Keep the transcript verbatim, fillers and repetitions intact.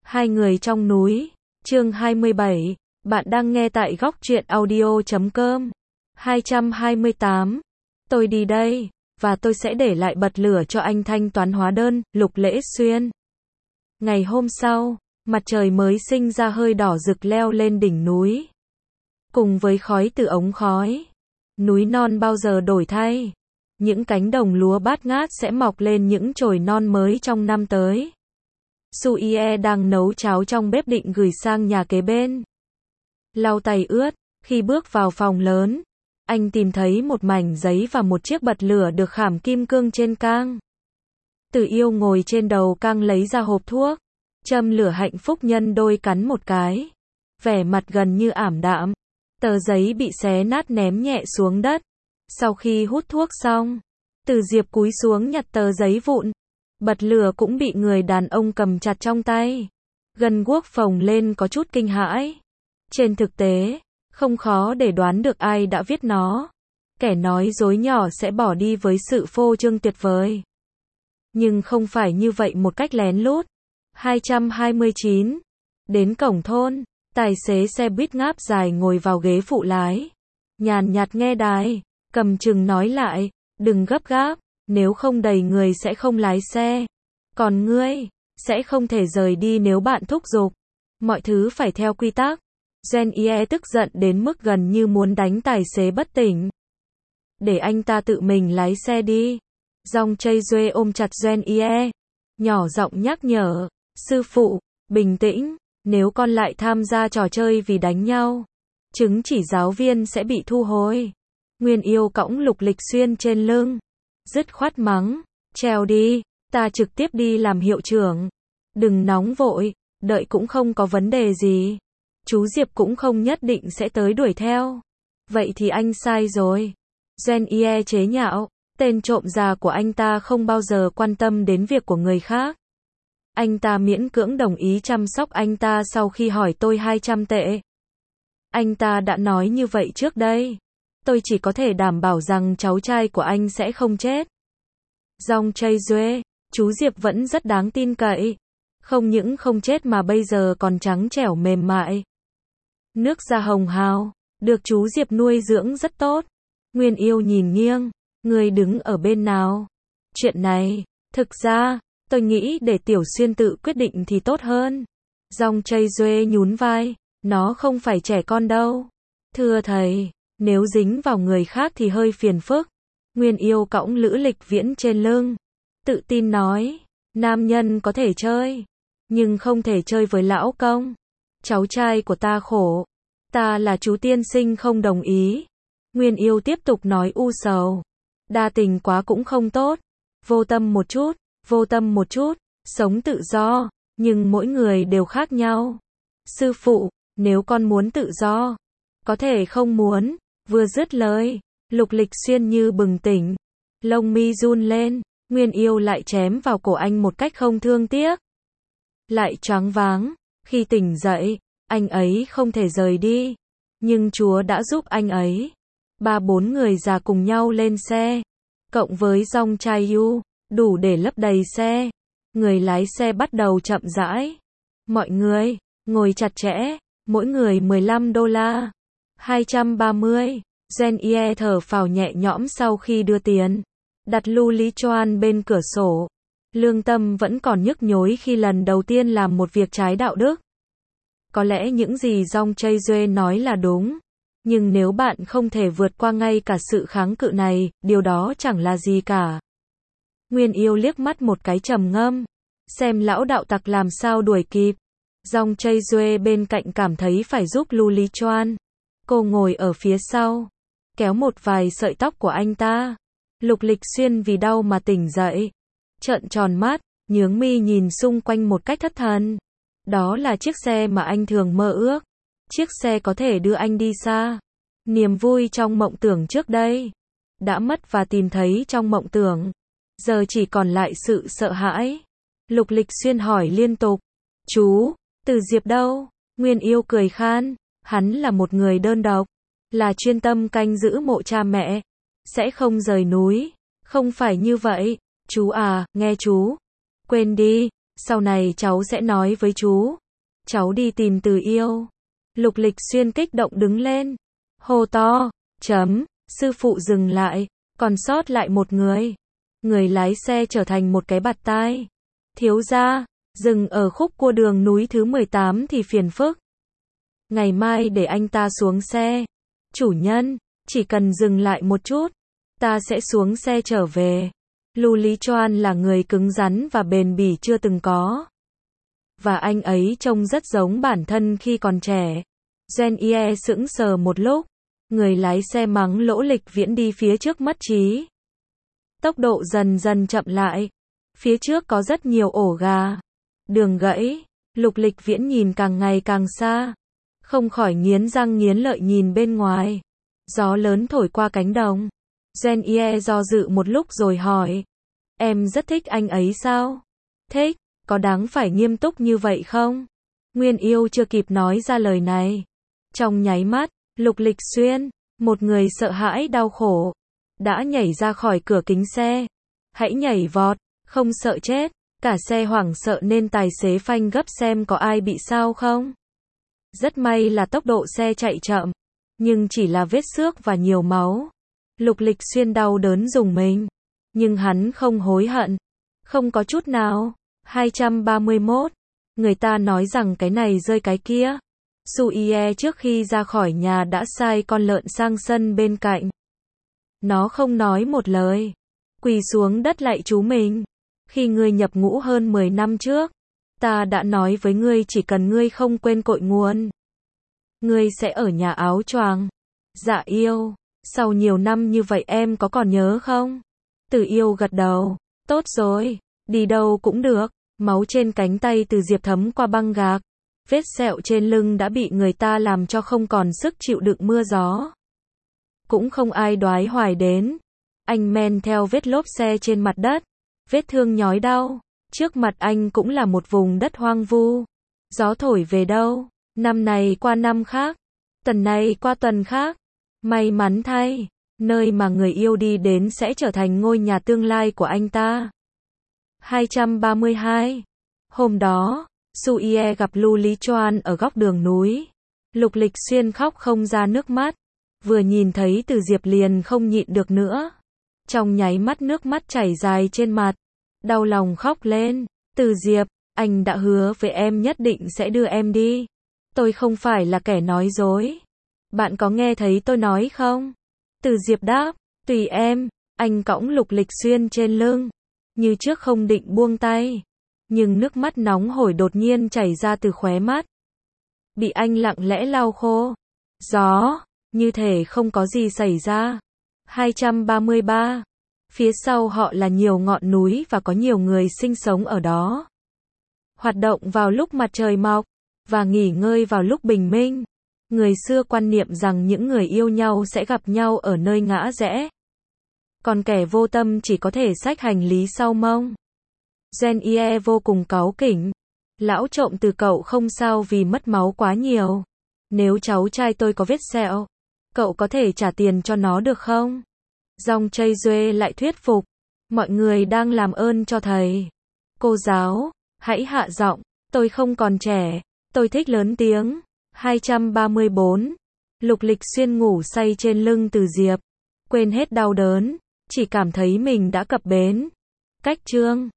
Hai người trong núi, chương hai mươi bảy, bạn đang nghe tại góc truyện audio chấm com. hai trăm hai mươi tám. Tôi đi đây, và tôi sẽ để lại bật lửa cho anh thanh toán hóa đơn, Lục Lễ Xuyên. Ngày hôm sau, mặt trời mới sinh ra hơi đỏ rực leo lên đỉnh núi. Cùng với khói từ ống khói, núi non bao giờ đổi thay. Những cánh đồng lúa bát ngát sẽ mọc lên những chồi non mới trong năm tới. Suie đang nấu cháo trong bếp định gửi sang nhà kế bên. Lau tay ướt, khi bước vào phòng lớn, anh tìm thấy một mảnh giấy và một chiếc bật lửa được khảm kim cương trên cang. Từ Yêu ngồi trên đầu cang lấy ra hộp thuốc, châm lửa hạnh phúc nhân đôi cắn một cái. Vẻ mặt gần như ảm đạm, tờ giấy bị xé nát ném nhẹ xuống đất. Sau khi hút thuốc xong, Từ Diệp cúi xuống nhặt tờ giấy vụn. Bật lửa cũng bị người đàn ông cầm chặt trong tay. Gân guốc phồng lên có chút kinh hãi. Trên thực tế, không khó để đoán được ai đã viết nó. Kẻ nói dối nhỏ sẽ bỏ đi với sự phô trương tuyệt vời. Nhưng không phải như vậy một cách lén lút. hai trăm hai mươi chín. Đến cổng thôn, tài xế xe buýt ngáp dài ngồi vào ghế phụ lái. Nhàn nhạt nghe đài, cầm chừng nói lại, đừng gấp gáp. Nếu không đầy người sẽ không lái xe. Còn ngươi, sẽ không thể rời đi nếu bạn thúc giục. Mọi thứ phải theo quy tắc. Jen-ie tức giận đến mức gần như muốn đánh tài xế bất tỉnh. Để anh ta tự mình lái xe đi. Dòng Chây Duê ôm chặt Jen-ie. Nhỏ giọng nhắc nhở. Sư phụ, bình tĩnh. Nếu con lại tham gia trò chơi vì đánh nhau, chứng chỉ giáo viên sẽ bị thu hồi. Nguyên Yêu cõng Lục Lịch Xuyên trên lưng. Dứt khoát mắng, trèo đi, ta trực tiếp đi làm hiệu trưởng. Đừng nóng vội, đợi cũng không có vấn đề gì. Chú Diệp cũng không nhất định sẽ tới đuổi theo. Vậy thì anh sai rồi. Jen-ie chế nhạo, tên trộm già của anh ta không bao giờ quan tâm đến việc của người khác. Anh ta miễn cưỡng đồng ý chăm sóc anh ta sau khi hỏi tôi hai trăm tệ. Anh ta đã nói như vậy trước đây. Tôi chỉ có thể đảm bảo rằng cháu trai của anh sẽ không chết. Dòng Chây Duê, chú Diệp vẫn rất đáng tin cậy. Không những không chết mà bây giờ còn trắng trẻo mềm mại. Nước da hồng hào, được chú Diệp nuôi dưỡng rất tốt. Nguyên Yêu nhìn nghiêng, người đứng ở bên nào? Chuyện này, thực ra, tôi nghĩ để Tiểu Xuyên tự quyết định thì tốt hơn. Dòng Chây Duê nhún vai, nó không phải trẻ con đâu. Thưa thầy, nếu dính vào người khác thì hơi phiền phức. Nguyên Yêu cõng Lữ Lịch Viễn trên lưng, tự tin nói, nam nhân có thể chơi, nhưng không thể chơi với lão công. Cháu trai của ta khổ, ta là chú tiên sinh không đồng ý. Nguyên Yêu tiếp tục nói u sầu, đa tình quá cũng không tốt, vô tâm một chút, vô tâm một chút, sống tự do, nhưng mỗi người đều khác nhau. Sư phụ, nếu con muốn tự do, có thể không muốn. Vừa dứt lời, Lục Lịch Xuyên như bừng tỉnh, lông mi run lên, Nguyên Yêu lại chém vào cổ anh một cách không thương tiếc. Lại choáng váng, khi tỉnh dậy, anh ấy không thể rời đi, nhưng Chúa đã giúp anh ấy. Ba bốn người già cùng nhau lên xe, cộng với Dòng Chai Yu, đủ để lấp đầy xe. Người lái xe bắt đầu chậm rãi. Mọi người, ngồi chặt chẽ, mỗi người mười lăm đô la. hai trăm ba mươi. Jen-ie thở phào nhẹ nhõm sau khi đưa tiền. Đặt lu lý choan bên cửa sổ. Lương tâm vẫn còn nhức nhối khi lần đầu tiên làm một việc trái đạo đức. Có lẽ những gì Dòng Chây Duê nói là đúng. Nhưng nếu bạn không thể vượt qua ngay cả sự kháng cự này, điều đó chẳng là gì cả. Nguyên Yêu liếc mắt một cái trầm ngâm. Xem lão đạo tặc làm sao đuổi kịp. Dòng Chây Duê bên cạnh cảm thấy phải giúp lu lý choan. Cô ngồi ở phía sau, kéo một vài sợi tóc của anh ta. Lục Lịch Xuyên vì đau mà tỉnh dậy, trợn tròn mắt, nhướng mi nhìn xung quanh một cách thất thần. Đó là chiếc xe mà anh thường mơ ước. Chiếc xe có thể đưa anh đi xa. Niềm vui trong mộng tưởng trước đây đã mất và tìm thấy trong mộng tưởng. Giờ chỉ còn lại sự sợ hãi. Lục Lịch Xuyên hỏi liên tục, chú, Từ Diệp đâu? Nguyên Yêu cười khan. Hắn là một người đơn độc, là chuyên tâm canh giữ mộ cha mẹ, sẽ không rời núi. Không phải như vậy, chú à, nghe chú. Quên đi, Sau này cháu sẽ nói với chú. Cháu đi tìm Từ Yêu. Lục Lịch Xuyên kích động đứng lên. Hô to. Chấm. Sư phụ dừng lại. Còn sót lại một người. Người lái xe trở thành một cái bạt tai. Thiếu gia, dừng ở khúc cua đường núi thứ mười tám thì phiền phức. Ngày mai để anh ta xuống xe. Chủ nhân, chỉ cần dừng lại một chút, ta sẽ xuống xe trở về. Lưu Lý Choan là người cứng rắn và bền bỉ chưa từng có. Và anh ấy trông rất giống bản thân khi còn trẻ. Gen Ye sững sờ một lúc. Người lái xe mắng Lỗ Lịch Viễn đi phía trước mất trí. Tốc độ dần dần chậm lại. Phía trước có rất nhiều ổ gà. Đường gãy. Lục Lịch Viễn nhìn càng ngày càng xa. Không khỏi nghiến răng nghiến lợi nhìn bên ngoài. Gió lớn thổi qua cánh đồng. Gen Ye do dự một lúc rồi hỏi. Em rất thích anh ấy sao? Thích, có đáng phải nghiêm túc như vậy không? Nguyên Yêu chưa kịp nói ra lời này. Trong nháy mắt, Lục Lịch Xuyên, một người sợ hãi đau khổ, đã nhảy ra khỏi cửa kính xe. Hãy nhảy vọt, không sợ chết. Cả xe hoảng sợ nên tài xế phanh gấp xem có ai bị sao không. Rất may là tốc độ xe chạy chậm, nhưng chỉ là vết xước và nhiều máu. Lục Lịch Xuyên đau đớn rùng mình, nhưng hắn không hối hận, không có chút nào. hai trăm ba mươi mốt. Người ta nói rằng cái này rơi cái kia. Su Ye trước khi ra khỏi nhà đã sai con lợn sang sân bên cạnh. Nó không nói một lời, quỳ xuống đất lạy chú mình. Khi ngươi nhập ngũ hơn mười năm trước, ta đã nói với ngươi chỉ cần ngươi không quên cội nguồn, ngươi sẽ ở nhà áo choàng. Dạ Yêu, sau nhiều năm như vậy em có còn nhớ không? Từ Yêu gật đầu. Tốt rồi, đi đâu cũng được. Máu trên cánh tay Từ Diệp thấm qua băng gạc. Vết sẹo trên lưng đã bị người ta làm cho không còn sức chịu đựng mưa gió. Cũng không ai đoái hoài đến. Anh men theo vết lốp xe trên mặt đất. Vết thương nhói đau. Trước mặt anh cũng là một vùng đất hoang vu. Gió thổi về đâu, năm này qua năm khác, tuần này qua tuần khác. May mắn thay, nơi mà người yêu đi đến sẽ trở thành ngôi nhà tương lai của anh ta. hai trăm ba mươi hai. Hôm đó, Su Ye gặp Lưu Lý Choan ở góc đường núi. Lục Lịch Xuyên khóc không ra nước mắt. Vừa nhìn thấy Từ Diệp liền không nhịn được nữa. Trong nháy mắt nước mắt chảy dài trên mặt. Đau lòng khóc lên. Từ Diệp, anh đã hứa với em nhất định sẽ đưa em đi. Tôi không phải là kẻ nói dối. Bạn có nghe thấy tôi nói không? Từ Diệp đáp, tùy em. Anh cõng Lục Lịch Xuyên trên lưng. Như trước không định buông tay. Nhưng nước mắt nóng hổi đột nhiên chảy ra từ khóe mắt. Bị anh lặng lẽ lau khô. Gió, như thể không có gì xảy ra. hai trăm ba mươi ba. Phía sau họ là nhiều ngọn núi và có nhiều người sinh sống ở đó. Hoạt động vào lúc mặt trời mọc, và nghỉ ngơi vào lúc bình minh. Người xưa quan niệm rằng những người yêu nhau sẽ gặp nhau ở nơi ngã rẽ. Còn kẻ vô tâm chỉ có thể xách hành lý sau mông. Gen Ye vô cùng cáu kỉnh. Lão trộm Từ cậu không sao vì mất máu quá nhiều. Nếu cháu trai tôi có vết sẹo, cậu có thể trả tiền cho nó được không? Dòng Chây Duê lại thuyết phục. Mọi người đang làm ơn cho thầy. Cô giáo, hãy hạ giọng. Tôi không còn trẻ. Tôi thích lớn tiếng. hai trăm ba mươi bốn. Lục Lịch Xuyên ngủ say trên lưng Từ Diệp. Quên hết đau đớn. Chỉ cảm thấy mình đã cập bến. Cách chương